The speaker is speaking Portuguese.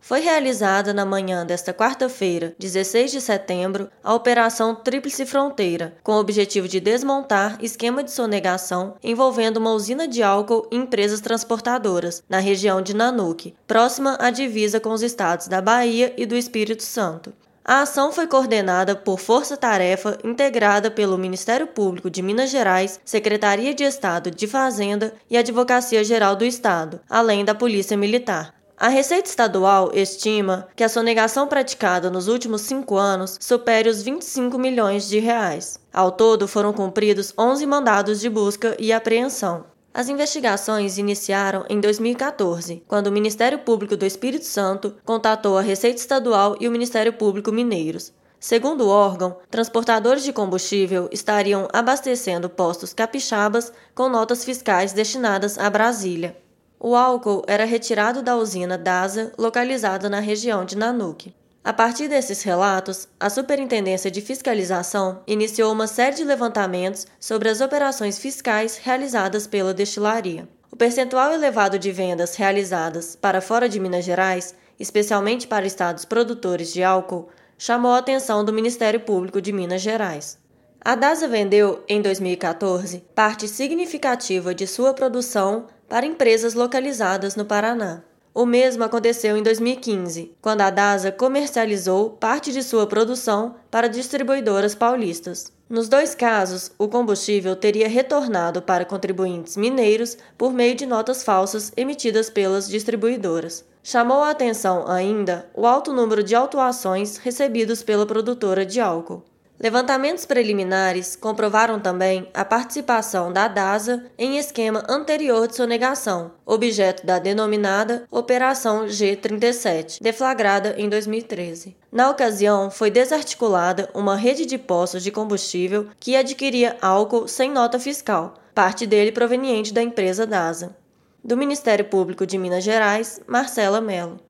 Foi realizada na manhã desta quarta-feira, 16 de setembro, a Operação Tríplice Fronteira, com o objetivo de desmontar esquema de sonegação envolvendo uma usina de álcool e empresas transportadoras, na região de Nanuque, próxima à divisa com os estados da Bahia e do Espírito Santo. A ação foi coordenada por força-tarefa integrada pelo Ministério Público de Minas Gerais, Secretaria de Estado de Fazenda e Advocacia Geral do Estado, além da Polícia Militar. A Receita Estadual estima que a sonegação praticada nos últimos 5 anos supere os 25 milhões de reais. Ao todo, foram cumpridos 11 mandados de busca e apreensão. As investigações iniciaram em 2014, quando o Ministério Público do Espírito Santo contatou a Receita Estadual e o Ministério Público Mineiros. Segundo o órgão, transportadores de combustível estariam abastecendo postos capixabas com notas fiscais destinadas a Brasília. O álcool era retirado da usina DASA, localizada na região de Nanuque. A partir desses relatos, a Superintendência de Fiscalização iniciou uma série de levantamentos sobre as operações fiscais realizadas pela destilaria. O percentual elevado de vendas realizadas para fora de Minas Gerais, especialmente para estados produtores de álcool, chamou a atenção do Ministério Público de Minas Gerais. A DASA vendeu, em 2014, parte significativa de sua produção para empresas localizadas no Paraná. O mesmo aconteceu em 2015, quando a DASA comercializou parte de sua produção para distribuidoras paulistas. Nos dois casos, o combustível teria retornado para contribuintes mineiros por meio de notas falsas emitidas pelas distribuidoras. Chamou a atenção ainda o alto número de autuações recebidos pela produtora de álcool. Levantamentos preliminares comprovaram também a participação da DASA em esquema anterior de sonegação, objeto da denominada Operação G37, deflagrada em 2013. Na ocasião, foi desarticulada uma rede de postos de combustível que adquiria álcool sem nota fiscal, parte dele proveniente da empresa DASA. Do Ministério Público de Minas Gerais, Marcela Mello.